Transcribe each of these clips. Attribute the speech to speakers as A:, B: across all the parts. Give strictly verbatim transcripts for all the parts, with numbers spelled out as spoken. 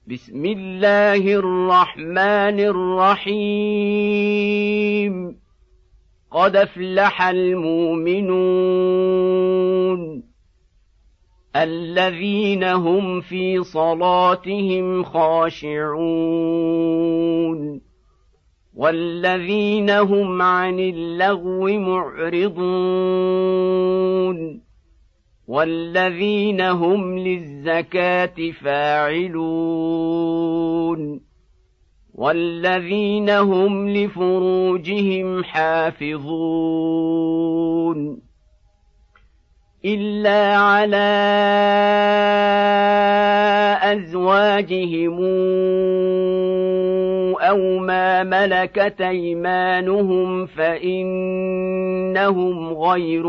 A: بسم الله الرحمن الرحيم قد أفلح المؤمنون الذين هم في صلاتهم خاشعون والذين هم عن اللغو معرضون والذين هم للزكاة فاعلون والذين هم لفروجهم حافظون إلا على أزواجهم أو ما ملكت أيمانهم فإنهم غير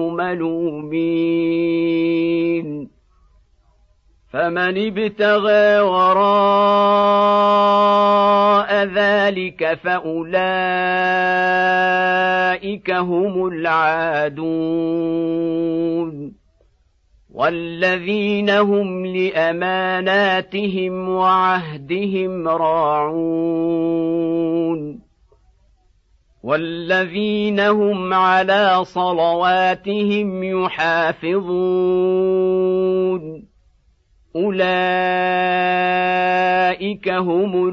A: ملومين فمن ابتغى وراء ذلك فأولئك هم العادون والذين هم لأماناتهم وعهدهم راعون والذين هم على صلواتهم يحافظون أولئك هم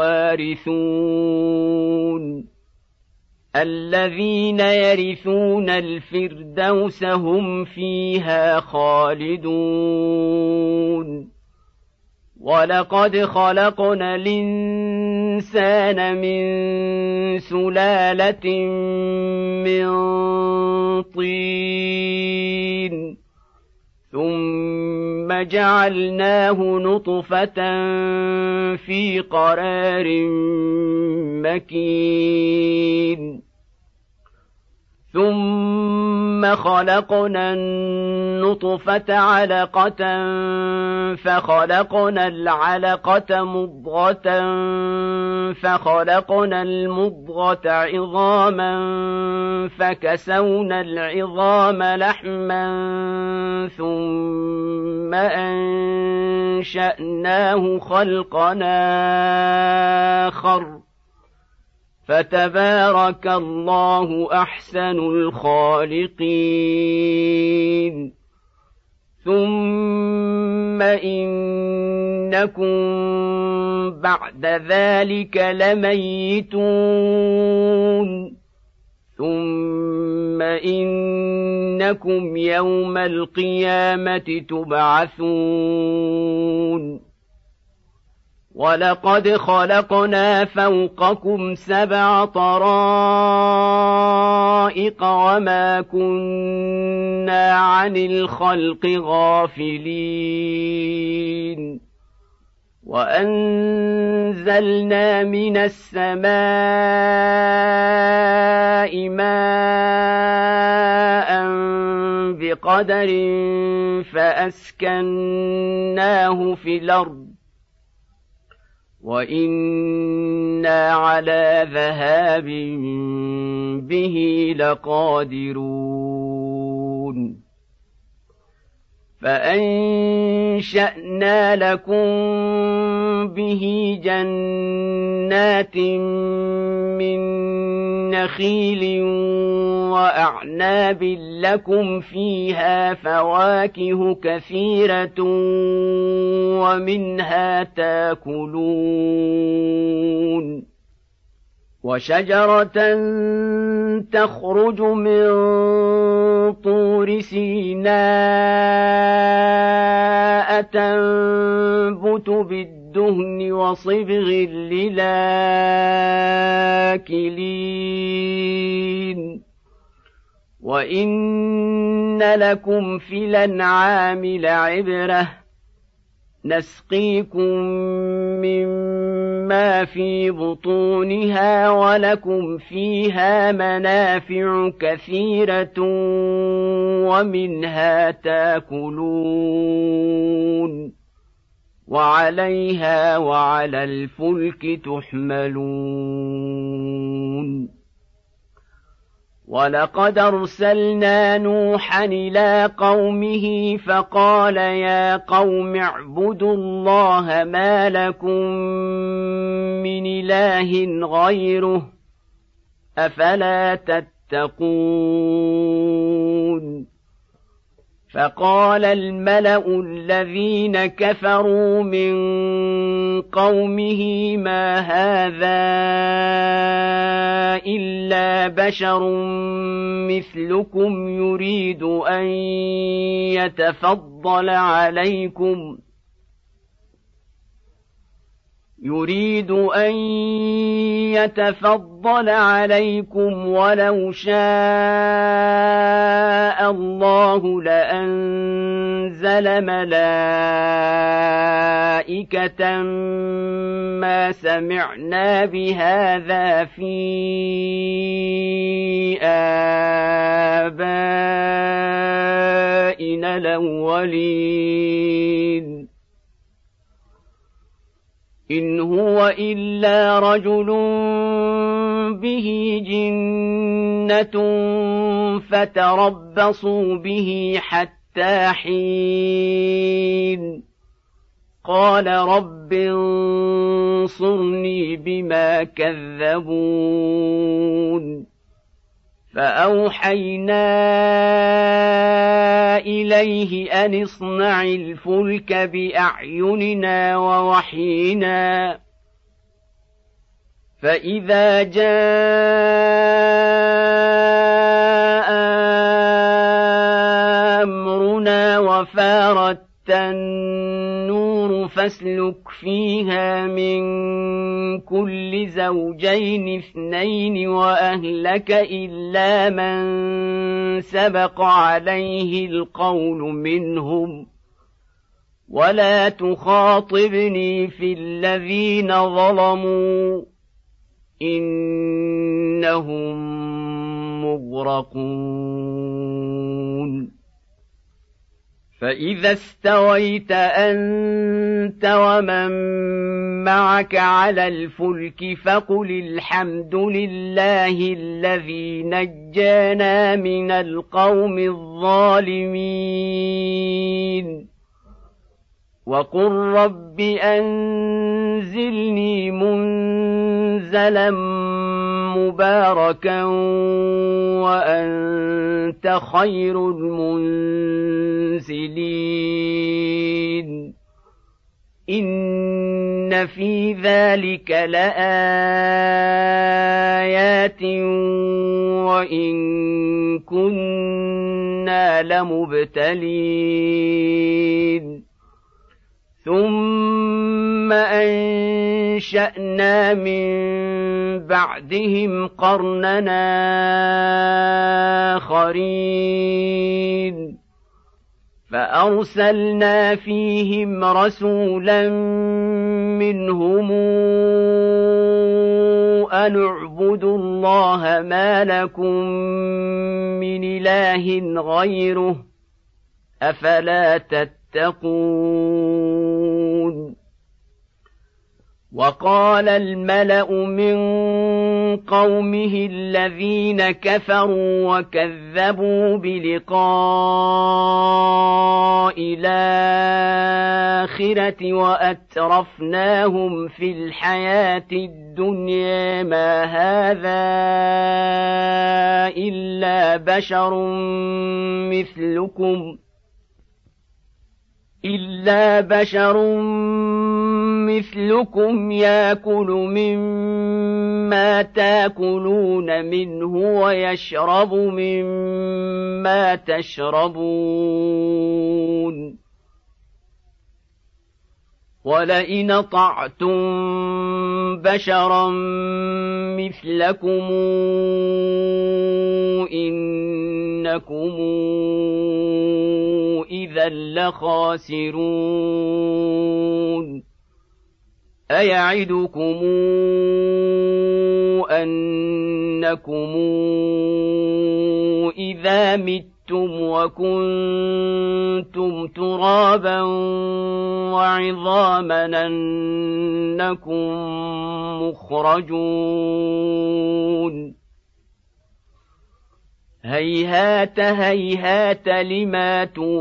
A: الوارثون الذين يرثون الفردوس هم فيها خالدون ولقد خلقنا الإنسان من سلالة من طين ثم جعلناه نطفة في قرار مكين ثم خلقنا النطفة علقة فخلقنا العلقة مضغة فخلقنا المضغة عظاما فكسونا العظام لحما ثم أنشأناه خلقا آخر فتبارك الله أحسن الخالقين ثم إنكم بعد ذلك لميتون ثم إنكم يوم القيامة تبعثون ولقد خلقنا فوقكم سبع طرائق وما كنا عن الخلق غافلين وأنزلنا من السماء ماء بقدر فأسكناه في الأرض وإنا على ذهاب به لقادرون فأنشأنا لكم به جنات من نخيل وأعناب لكم فيها فواكه كثيرة ومنها تاكلون وشجرة تخرج من طور سيناء تنبت بالدهن وصبغ للآكلين وإن لكم في الأنعام لعبرة نسقيكم مما في بطونها ولكم فيها منافع كثيرة ومنها تاكلون وعليها وعلى الفلك تحملون ولقد أرسلنا نوحا إلى قومه فقال يا قوم اعبدوا الله ما لكم من إله غيره أفلا تتقون فقال الملأ الذين كفروا من قومه ما هذا إلا بشر مثلكم يريد أن يتفضل عليكم يريد أن يتفضل عليكم ولو شاء الله لأنزل ملائكة ما سمعنا بهذا في آبائنا الأولين إن هو إلا رجل به جنة فتربصوا به حتى حين قال رب انصرني بما كذبون فأوحينا إليه أن اصنع الفلك بأعيننا ووحينا فإذا جاء أمرنا وفارت النور فاسلك فيها من كل زوجين اثنين وأهلك إلا من سبق عليه القول منهم ولا تخاطبني في الذين ظلموا إنهم مغرقون فإذا استويت أنت ومن معك على الفلك فقل الحمد لله الذي نجانا من القوم الظالمين وقل رب أنزلني منزلا مباركا وأنت خير المنزلين إن في ذلك لآيات وإن كنا لمبتلين ثم أنشأنا من بعدهم قرننا آخرين فأرسلنا فيهم رسولا منهم أن اعبدوا الله ما لكم من إله غيره أفلا تتقون وقال الملأ من قومه الذين كفروا وكذبوا بلقاء الآخرة وأترفناهم في الحياة الدنيا ما هذا إلا بشر مثلكم إلا بشر مثلكم يأكل مما تأكلون منه ويشرب مما تشربون ولئن أطعتم بشرا مثلكم إنكم إذا لخاسرون أيعدكم أنكم إذا متم وكنتم ترابا وعظاما أنكم مخرجون هيهات هيهات لما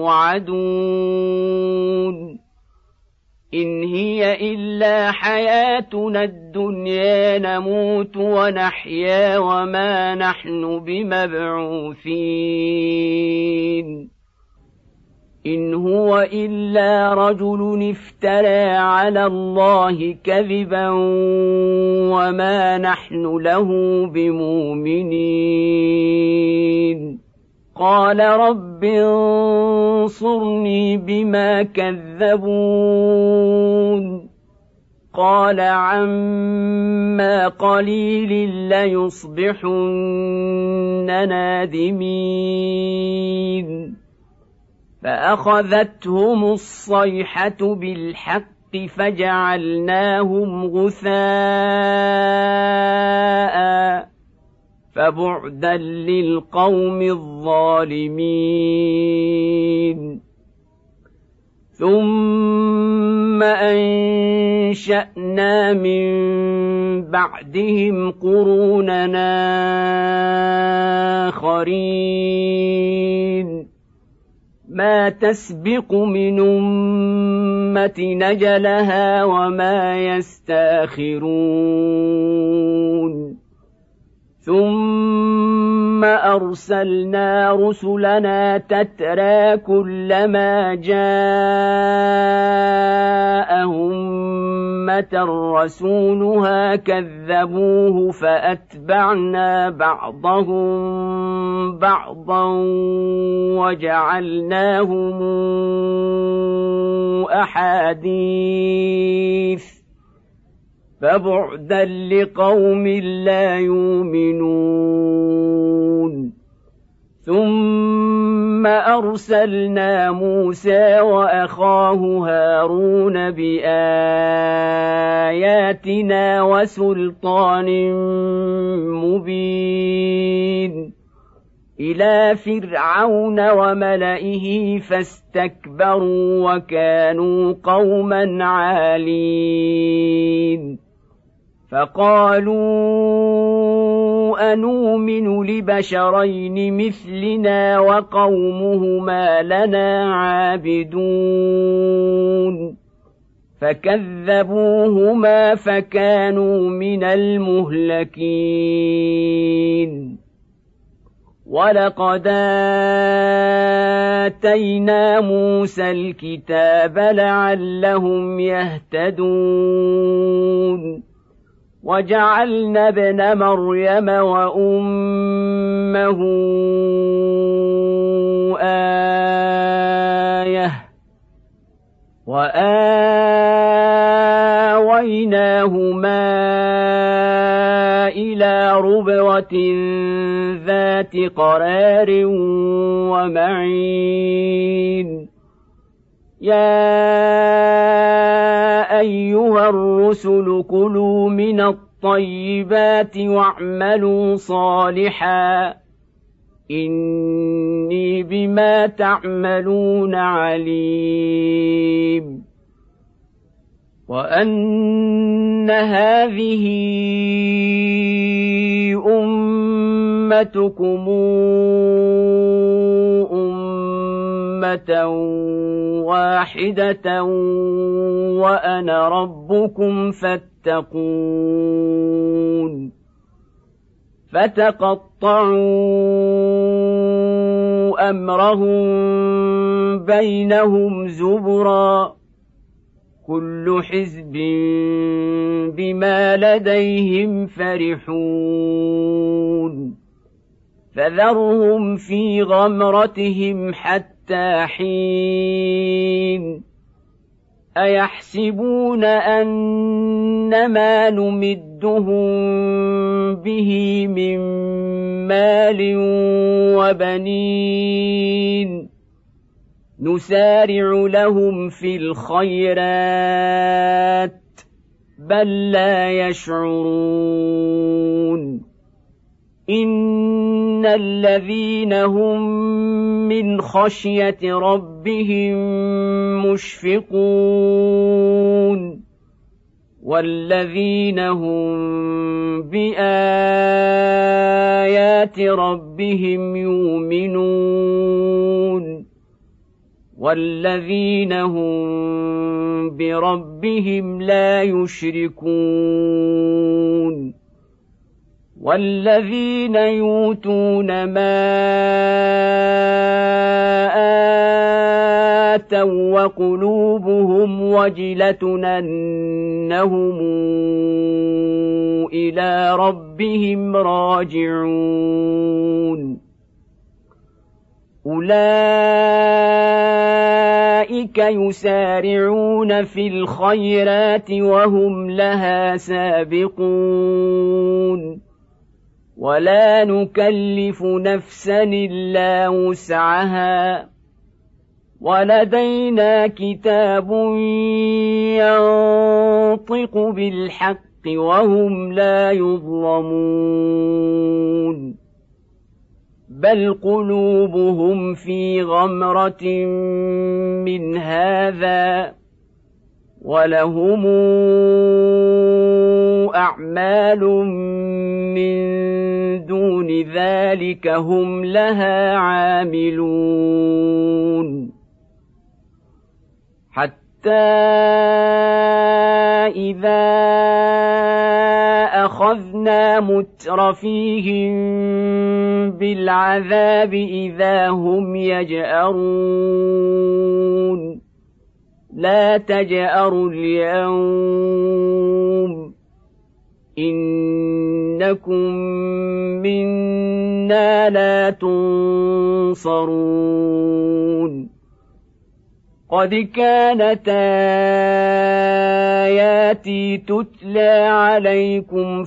A: توعدون إن هي إلا حياتنا الدنيا نموت ونحيا وما نحن بمبعوثين إن هو إلا رجل افترى على الله كذبا وما نحن له بمؤمنين قال رب انصرني بما كذبون قال عما قليل ليصبحن نادمين فأخذتهم الصيحة بالحق فجعلناهم غثاء فبعدا للقوم الظالمين ثم أنشأنا من بعدهم قروننا آخرين ما تسبق من أمة نجلها وما يستاخرون ثم أرسلنا رسلنا تترى كلما جاءهم أمة رسولها كذبوه فأتبعنا بعضهم بعضا وجعلناهم أحاديث فبعدا لقوم لا يؤمنون ثم أرسلنا موسى وأخاه هارون بآياتنا وسلطان مبين إلى فرعون وملئه فاستكبروا وكانوا قوما عالين فقالوا أنؤمن لبشرين مثلنا وقومهما لنا عابدون فكذبوهما فكانوا من المهلكين ولقد آتينا موسى الكتاب لعلهم يهتدون وجعلنا ابن مريم وأمه آية وآويناهما إلى ربوة ذات قرار ومعين يا أيها الرسل كلوا من الطيبات واعملوا صالحا إني بما تعملون عليم وأن هذه أمتكم أمة واحدة وأنا ربكم فاتقون فتقطعوا أمرهم بينهم زبرا كل حزب بما لديهم فرحون فذرهم في غمرتهم حتى حين أيحسبون أنما نمدهم به من مال وبنين نسارع لهم في الخيرات بل لا يشعرون إن الذين هم من خشية ربهم مشفقون والذين هم بآياتنا بآيات ربهم يؤمنون والذين هم بربهم لا يشركون والذين يؤتون ما آتوا وقلوبهم وجلة أنهم إلى ربهم راجعون أولئك يسارعون في الخيرات وهم لها سابقون ولا نكلف نفسا إلا وسعها ولدينا كتاب ينطق بالحق وهم لا يظلمون بل قلوبهم في غمرة من هذا ولهم أعمال من دون ذلك هم لها عاملون حتى إذا أخذنا مترفيهم بالعذاب إذا هم يجأرون لا تجأروا اليوم إنكم منا لا تنصرون قد كانت آياتي تتلى عليكم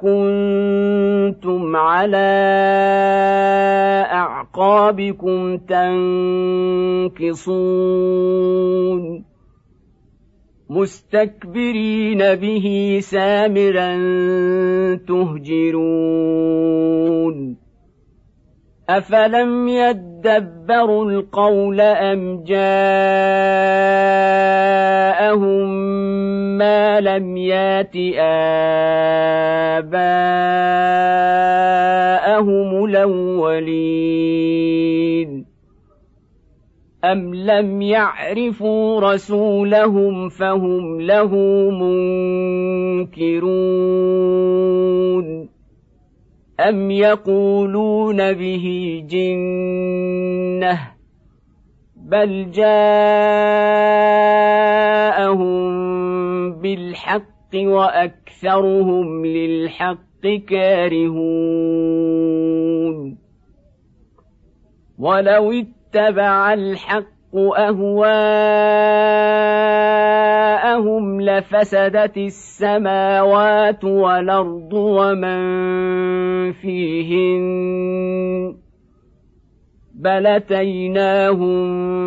A: فكنتم على أعقابكم تنكصون مستكبرين به سامرا تهجرون أفلم يدبروا القول أم جاءهم ما لم يات آباءهم الأولين أم لم يعرفوا رسولهم فهم له منكرون أم يقولون به جنة بل جاءهم بالحق وأكثرهم للحق كارهون ولو اتبع الحق أهواءهم لفسدت السماوات والأرض ومن فيهن بل أتيناهم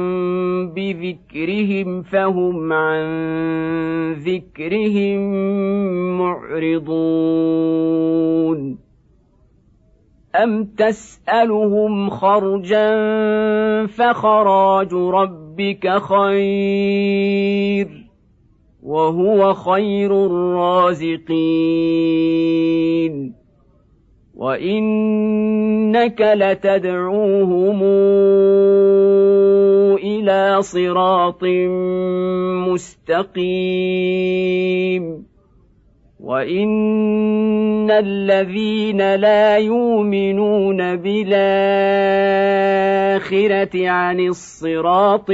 A: بذكرهم فهم عن ذكرهم معرضون أم تسألهم خرجا فخراج ربك خير وهو خير الرازقين وإنك لتدعوهم إلى صراط مستقيم وإن الذين لا يؤمنون بالآخرة عن الصراط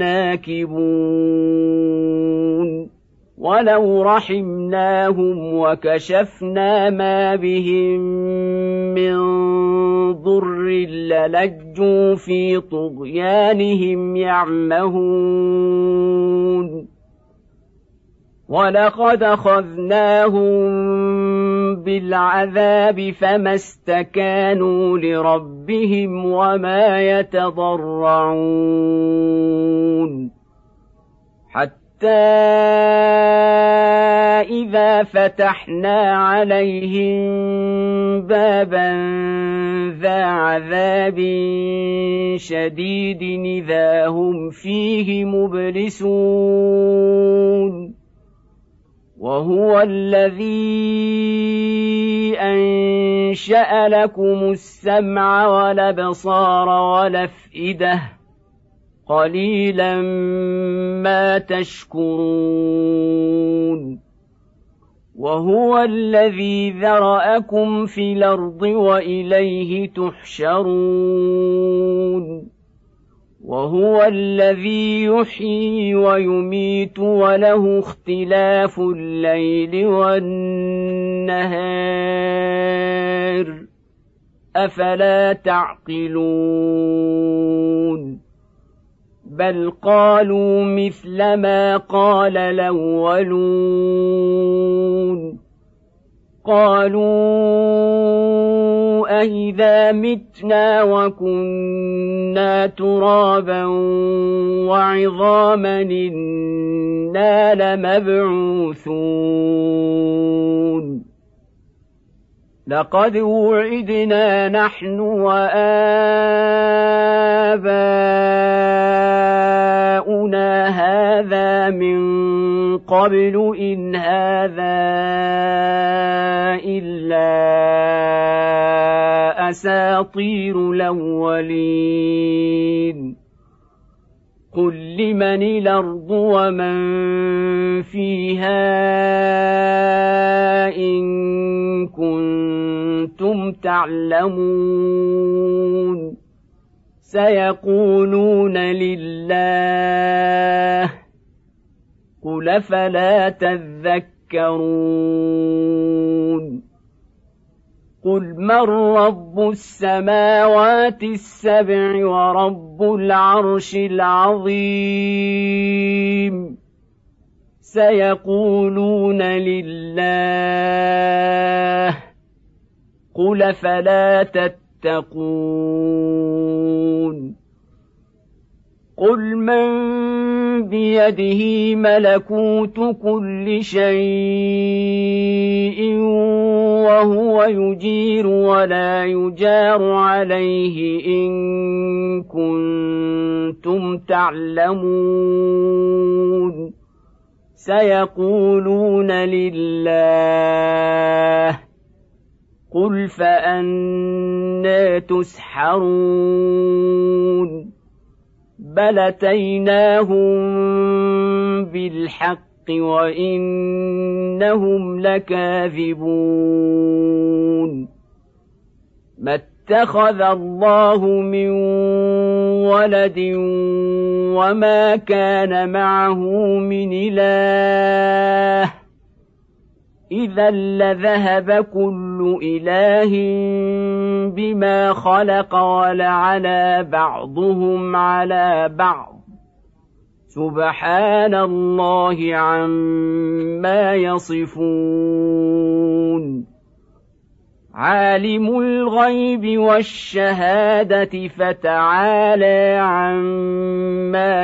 A: لناكبون ولو رحمناهم وكشفنا ما بهم من ضر للجوا في طغيانهم يعمهون ولقد أخذناهم بالعذاب فما استكانوا لربهم وما يتضرعون حتى إذا فتحنا عليهم بابا ذا عذاب شديد إذا هم فيه مبلسون وهو الذي أنشأ لكم السمع والأبصار والأفئدة قليلا ما تشكرون وهو الذي ذرأكم في الأرض وإليه تحشرون وهو الذي يحيي ويميت وله اختلاف الليل والنهار أفلا تعقلون بل قالوا مثل ما قال الأولون قالوا أإذا متنا وكنا ترابا وعظاما إنا لمبعوثون لقد وعدنا نحن وآباؤنا هذا من قبل إن هذا إلا أساطير الأولين قل لمن الأرض ومن فيها إن كنتم تعلمون سيقولون لله قل فلا تذكرون قل من رب السماوات السبع ورب العرش العظيم سيقولون لله قل فلا تتقون قل من بيده ملكوت كل شيء وهو يجير ولا يجار عليه إن كنتم تعلمون سيقولون لله قل فأنى تسحرون بل أتيناهم بالحق وإنهم لكاذبون ما اتخذ الله من ولد وما كان معه من إله إذا لذهب كل إله بما خلق ولعلى بعضهم على بعض سبحان الله عما يصفون عالم الغيب والشهادة فتعالى عما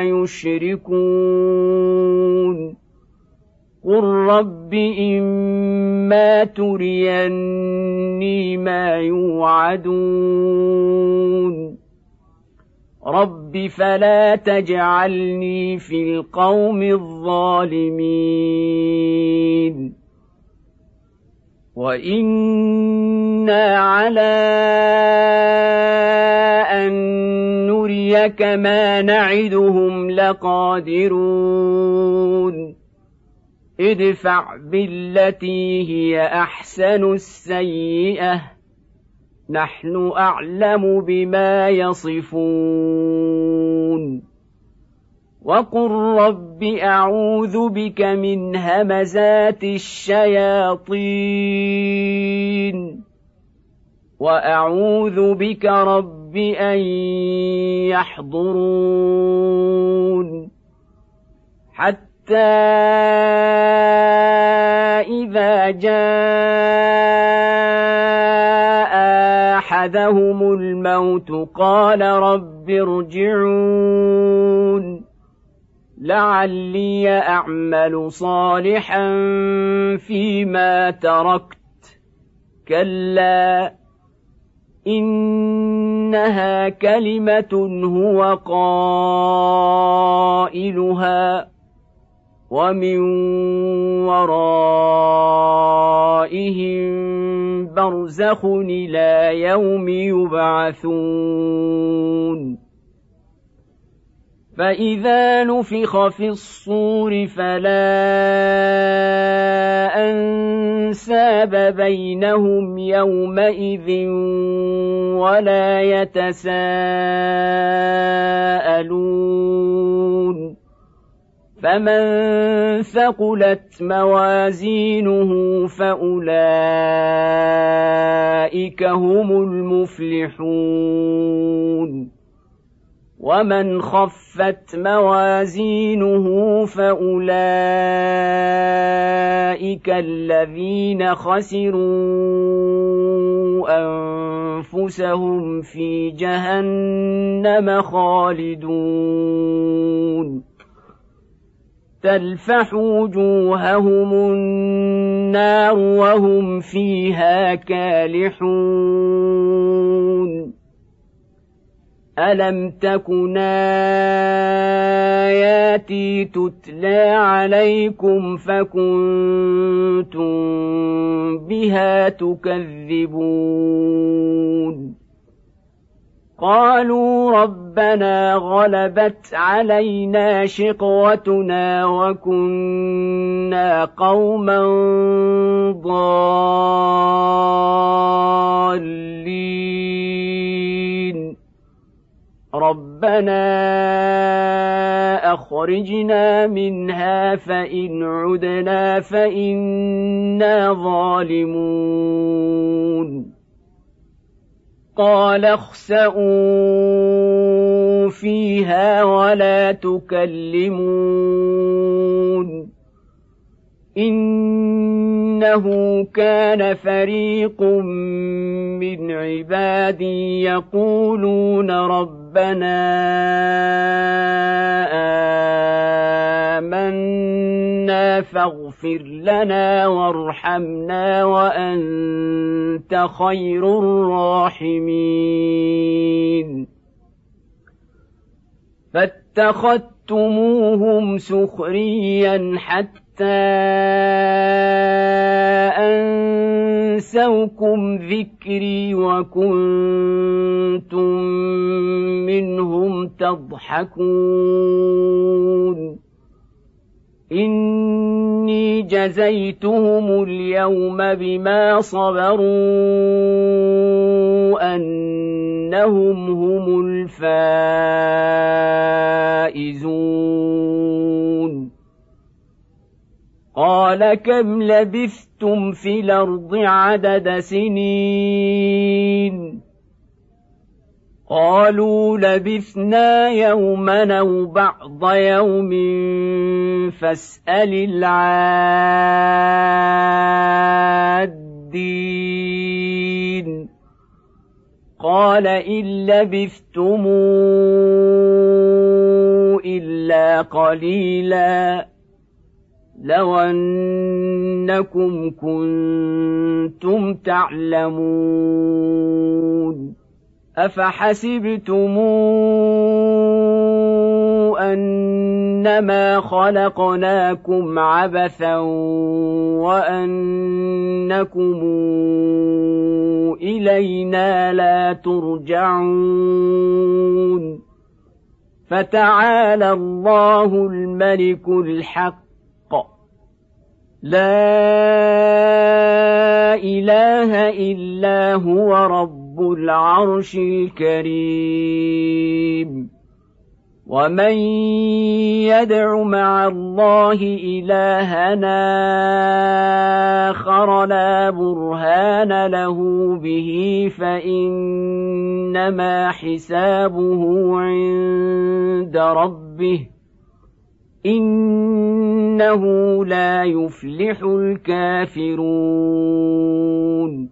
A: يشركون قل رب إما تريني ما يوعدون رب فلا تجعلني في القوم الظالمين وإنا على أن نريك ما نعدهم لقادرون ادفع بالتي هي أحسن السيئة نحن أعلم بما يصفون وقل رب أعوذ بك من همزات الشياطين وأعوذ بك رب أن يحضرون حتى إذا جاء أحدهم الموت قال رب ارجعون لعلي أعمل صالحا فيما تركت كلا إنها كلمة هو قائلها ومن ورائهم برزخ إلى يوم يبعثون فإذا نفخ في الصور فلا أنساب بينهم يومئذ ولا يتساءلون فمن ثقلت موازينه فأولئك هم المفلحون ومن خفت موازينه فأولئك الذين خسروا أنفسهم في جهنم خالدون تلفح وجوههم النار وهم فيها كالحون ألم تكن آياتي تتلى عليكم فكنتم بها تكذبون قالوا ربنا غلبت علينا شقوتنا وكنا قوما ضالين ربنا أخرجنا منها فإن عدنا فإنا ظالمون قال اخسئوا فيها ولا تكلمون إنه كان فريق من عبادي يقولون ربنا آمنا فاغفر لنا وارحمنا وأنت خير الراحمين فاتخذتموهم سخريا حتى أنسوكم ذكري وكنتم منهم تضحكون إني جزيتهم اليوم بما صبروا أنهم هم الفائزون قال كم لبثتم في الأرض عدد سنين قالوا لبثنا يوما أو بعض يوم فاسأل العادين قال إن لبثتم إلا قليلا لو أنكم كنتم تعلمون أفحسبتم أنما خلقناكم عبثا وأنكم إلينا لا ترجعون فتعالى الله الملك الحق لا إله إلا هو رب العرش الكريم ومن يدع مع الله إلهنا آخر لا برهان له به فإنما حسابه عند ربه إنه لا يفلح الكافرون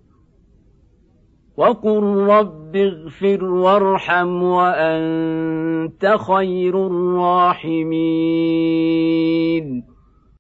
A: وقل رب اغفر وارحم وأنت خير الراحمين